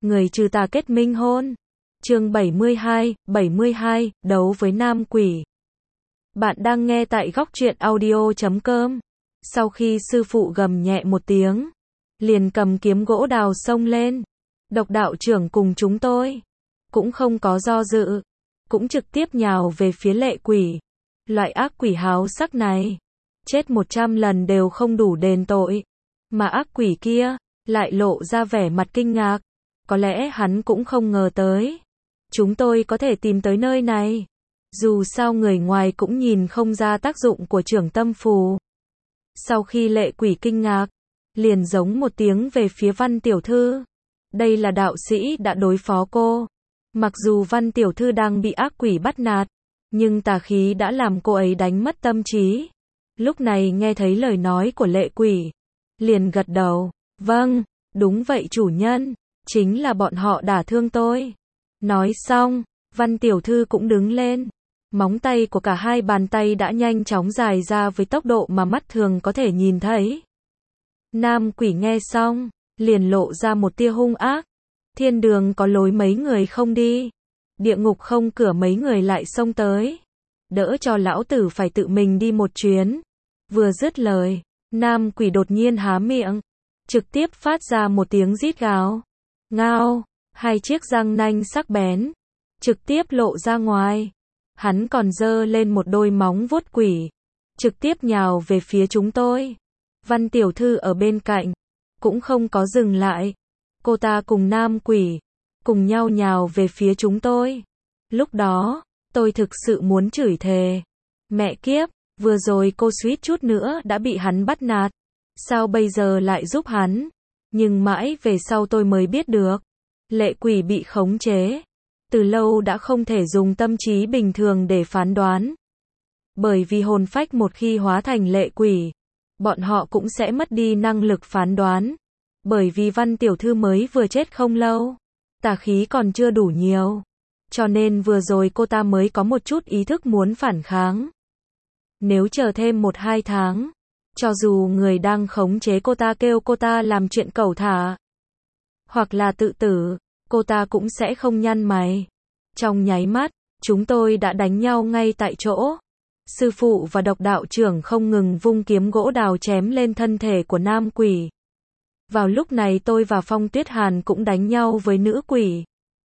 người trừ tà kết minh hôn. Chương 72, đấu với nam quỷ. Bạn đang nghe tại góc truyện audio.com. Sau khi sư phụ gầm nhẹ một tiếng, liền cầm kiếm gỗ đào xông lên. Độc đạo trưởng cùng chúng tôi cũng không có do dự, cũng trực tiếp nhào về phía lệ quỷ. Loại ác quỷ háo sắc này, chết 100 lần đều không đủ đền tội. Mà ác quỷ kia lại lộ ra vẻ mặt kinh ngạc. Có lẽ hắn cũng không ngờ tới chúng tôi có thể tìm tới nơi này. Dù sao người ngoài cũng nhìn không ra tác dụng của trưởng tâm phù. Sau khi lệ quỷ kinh ngạc, liền giống một tiếng về phía Văn tiểu thư. Đây là đạo sĩ đã đối phó cô. Mặc dù Văn tiểu thư đang bị ác quỷ bắt nạt, nhưng tà khí đã làm cô ấy đánh mất tâm trí. Lúc này nghe thấy lời nói của lệ quỷ, liền gật đầu. Vâng, đúng vậy chủ nhân, chính là bọn họ đả thương tôi. Nói xong, Văn tiểu thư cũng đứng lên. Móng tay của cả hai bàn tay đã nhanh chóng dài ra với tốc độ mà mắt thường có thể nhìn thấy. Nam quỷ nghe xong, liền lộ ra một tia hung ác. Thiên đường có lối mấy người không đi, địa ngục không cửa mấy người lại xông tới. Đỡ cho lão tử phải tự mình đi một chuyến. Vừa dứt lời, nam quỷ đột nhiên há miệng, trực tiếp phát ra một tiếng rít gào. Ngao, hai chiếc răng nanh sắc bén, trực tiếp lộ ra ngoài. Hắn còn giơ lên một đôi móng vuốt quỷ, trực tiếp nhào về phía chúng tôi. Văn tiểu thư ở bên cạnh, cũng không có dừng lại. Cô ta cùng nam quỷ, cùng nhau nhào về phía chúng tôi. Lúc đó, tôi thực sự muốn chửi thề. Mẹ kiếp, vừa rồi cô suýt chút nữa đã bị hắn bắt nạt. Sao bây giờ lại giúp hắn? Nhưng mãi về sau tôi mới biết được. Lệ quỷ bị khống chế. Từ lâu đã không thể dùng tâm trí bình thường để phán đoán. Bởi vì hồn phách một khi hóa thành lệ quỷ, bọn họ cũng sẽ mất đi năng lực phán đoán. Bởi vì Văn tiểu thư mới vừa chết không lâu, tà khí còn chưa đủ nhiều. Cho nên vừa rồi cô ta mới có một chút ý thức muốn phản kháng. Nếu chờ thêm 1-2 tháng, cho dù người đang khống chế cô ta kêu cô ta làm chuyện cẩu thả, hoặc là tự tử, cô ta cũng sẽ không nhăn mày. Trong nháy mắt, chúng tôi đã đánh nhau ngay tại chỗ. Sư phụ và độc đạo trưởng không ngừng vung kiếm gỗ đào chém lên thân thể của nam quỷ. Vào lúc này tôi và Phong Tuyết Hàn cũng đánh nhau với nữ quỷ.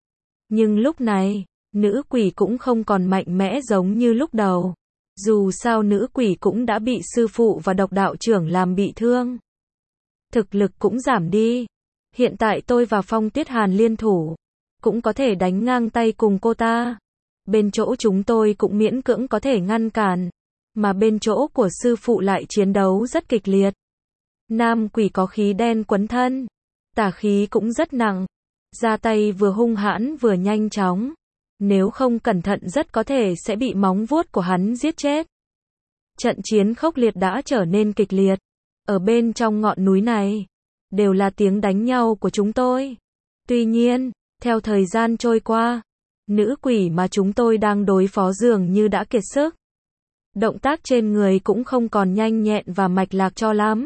Nhưng lúc này, nữ quỷ cũng không còn mạnh mẽ giống như lúc đầu. Dù sao nữ quỷ cũng đã bị sư phụ và độc đạo trưởng làm bị thương. Thực lực cũng giảm đi. Hiện tại tôi và Phong Tuyết Hàn liên thủ, cũng có thể đánh ngang tay cùng cô ta. Bên chỗ chúng tôi cũng miễn cưỡng có thể ngăn cản. Mà bên chỗ của sư phụ lại chiến đấu rất kịch liệt. Nam quỷ có khí đen quấn thân, tà khí cũng rất nặng, ra tay vừa hung hãn vừa nhanh chóng. Nếu không cẩn thận rất có thể sẽ bị móng vuốt của hắn giết chết. Trận chiến khốc liệt đã trở nên kịch liệt. Ở bên trong ngọn núi này, đều là tiếng đánh nhau của chúng tôi. Tuy nhiên, theo thời gian trôi qua, nữ quỷ mà chúng tôi đang đối phó dường như đã kiệt sức. Động tác trên người cũng không còn nhanh nhẹn và mạch lạc cho lắm.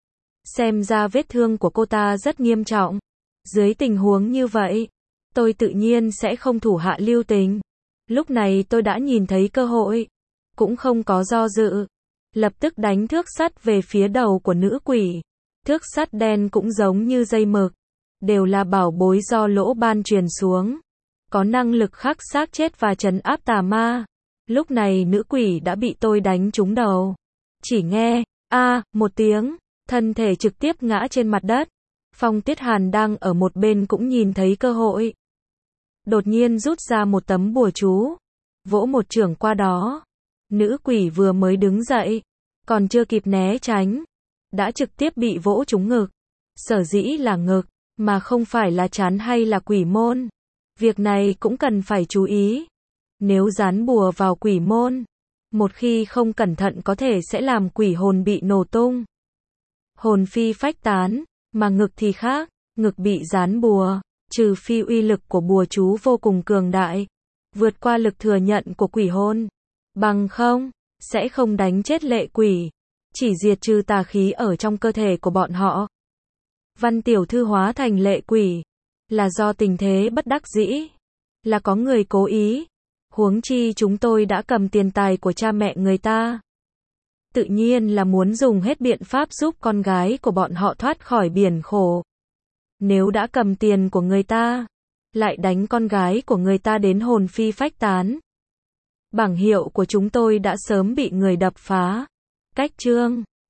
Xem ra vết thương của cô ta rất nghiêm trọng. Dưới tình huống như vậy, tôi tự nhiên sẽ không thủ hạ lưu tình. Lúc này tôi đã nhìn thấy cơ hội, cũng không có do dự. Lập tức đánh thước sắt về phía đầu của nữ quỷ. Thước sắt đen cũng giống như dây mực, đều là bảo bối do Lỗ Ban truyền xuống. Có năng lực khắc xác chết và trấn áp tà ma. Lúc này nữ quỷ đã bị tôi đánh trúng đầu. Chỉ nghe, một tiếng, thân thể trực tiếp ngã trên mặt đất. Phong Tuyết Hàn đang ở một bên cũng nhìn thấy cơ hội. Đột nhiên rút ra một tấm bùa chú, vỗ một chưởng qua đó. Nữ quỷ vừa mới đứng dậy, còn chưa kịp né tránh, đã trực tiếp bị vỗ trúng ngực. Sở dĩ là ngực, mà không phải là trán hay là quỷ môn. Việc này cũng cần phải chú ý. Nếu dán bùa vào quỷ môn, một khi không cẩn thận có thể sẽ làm quỷ hồn bị nổ tung, hồn phi phách tán. Mà ngực thì khác, ngực bị dán bùa, trừ phi uy lực của bùa chú vô cùng cường đại, vượt qua lực thừa nhận của quỷ hồn, bằng không, sẽ không đánh chết lệ quỷ, chỉ diệt trừ tà khí ở trong cơ thể của bọn họ. Văn tiểu thư hóa thành lệ quỷ, là do tình thế bất đắc dĩ, là có người cố ý. Huống chi chúng tôi đã cầm tiền tài của cha mẹ người ta. Tự nhiên là muốn dùng hết biện pháp giúp con gái của bọn họ thoát khỏi biển khổ. Nếu đã cầm tiền của người ta, lại đánh con gái của người ta đến hồn phi phách tán. Bảng hiệu của chúng tôi đã sớm bị người đập phá. Cách chương